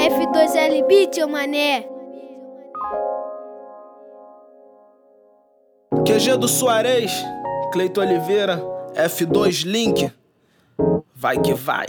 F2L Beat, ô mané. QG do Suarez, Cleito Oliveira, F2 Link. Vai que vai.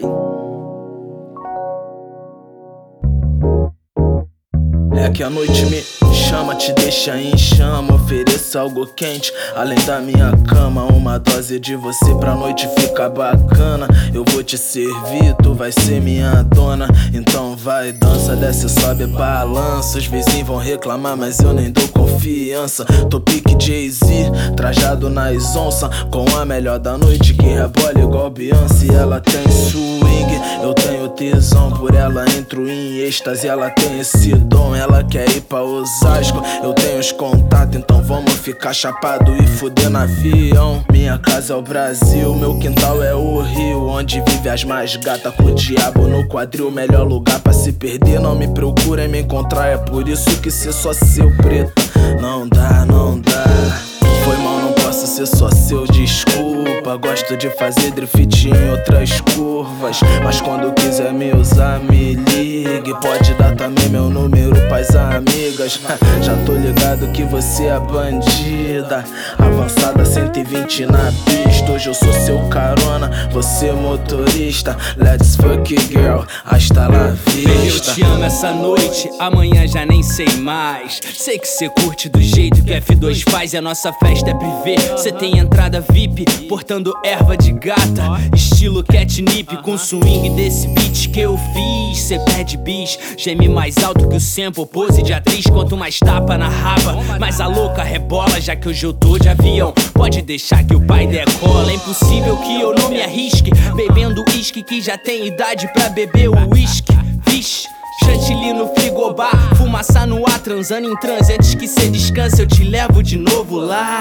É que a noite me chama, te deixa em chama. Ofereço algo quente, além da minha cama. Uma dose de você pra noite ficar bacana. Eu vou te servir, tu vai ser minha dona. Então vai, dança, desce, sobe, balança. Os vizinhos vão reclamar, mas eu nem dou confiança. Tô pique Jay-Z, trajado nas onças, com a melhor da noite que rebola igual Beyoncé. Ela tem swing, eu tenho tesão por ela. Entro em êxtase, ela tem esse dom. Ela quer ir pra Osasco, eu tenho os contatos, então vamos ficar chapado e fuder no avião. Minha casa é o Brasil, meu quintal é o Rio, onde vive as mais gatas com o diabo no quadril. Melhor lugar pra se perder, não me procura em me encontrar. É por isso que ser só seu preto não dá, não dá. Foi mal, não posso ser só seu, desculpa. Gosto de fazer drift em outras curvas, mas quando quiser me usar, me ligue. Pode dar também meu número pras amigas. Já tô ligado que você é bandida, avançada 120 na pista. Hoje eu sou seu carona, você motorista. Let's fuck girl, hasta la vista. Eu te amo essa noite, amanhã já nem sei mais. Sei que cê curte do jeito que F2 faz. E a nossa festa é privê, cê tem entrada VIP, portando erva de gata, estilo catnip, com swing desse beat que eu fiz. Cê perde bis, geme mais alto que o sample, pose de atriz. Quanto mais tapa na raba, mais a louca rebola. Já que hoje eu tô de avião, pode deixar que o pai decola. É impossível que eu não me arrisque, bebendo uísque que já tem idade pra beber o uísque. Vixe, chantilly no frigobar, fumaça no ar, transando em transe. Antes que cê descanse eu te levo de novo lá.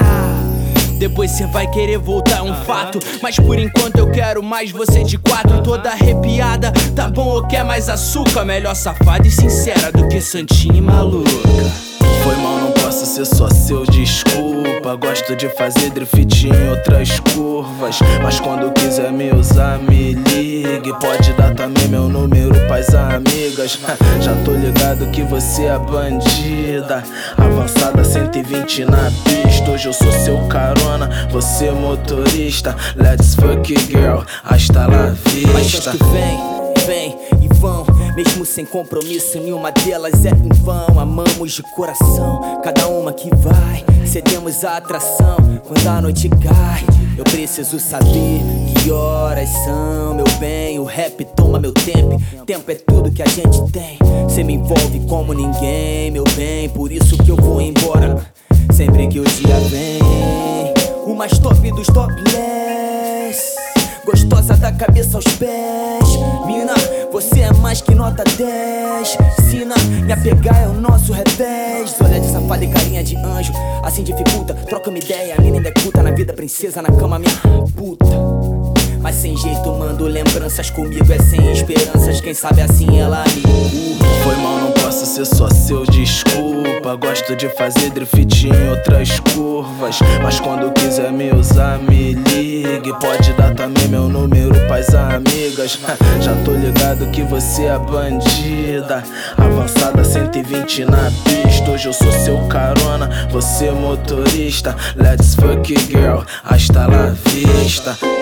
Depois cê vai querer voltar, é um fato, mas por enquanto eu quero mais você de quatro. Toda arrepiada, tá bom ou quer mais açúcar? Melhor safada e sincera do que santinha e maluca. Foi mal, não posso ser só seu, desculpa. Gosto de fazer drift em outras curvas, mas quando quiser me usar, me ligue. Pode dar também meu número pras amigas. Já tô ligado que você é bandida, avançada 120 na pista. Hoje eu sou seu carona, você motorista. Let's fuck girl, hasta la vista. Mas acho que vem e vão, mesmo sem compromisso, nenhuma delas é em vão. Amamos de coração, cada uma que vai, cedemos a atração quando a noite cai. Eu preciso saber que horas são, meu bem. O rap toma meu tempo, tempo é tudo que a gente tem. Cê me envolve como ninguém, meu bem, por isso que eu vou embora sempre que o dia vem. O mais top dos topless, gostosa da cabeça aos pés. Mina, você é mais que nota 10. Sina, me apegar é o nosso revés. Olha de safada e carinha de anjo, assim dificulta. Troca uma ideia, a mina ainda é culta. Na vida princesa, na cama minha puta. Mas sem jeito mando lembranças, comigo é sem esperanças. Quem sabe assim ela me curta. Foi mal, não posso ser só seu, desculpa. Gosto de fazer drift em outras curvas, mas quando quiser me usar, me ligue. Pode dar também meu número pras amigas. Já tô ligado que você é bandida, avançada 120 na pista. Hoje eu sou seu carona, você motorista. Let's fuck girl, hasta la vista.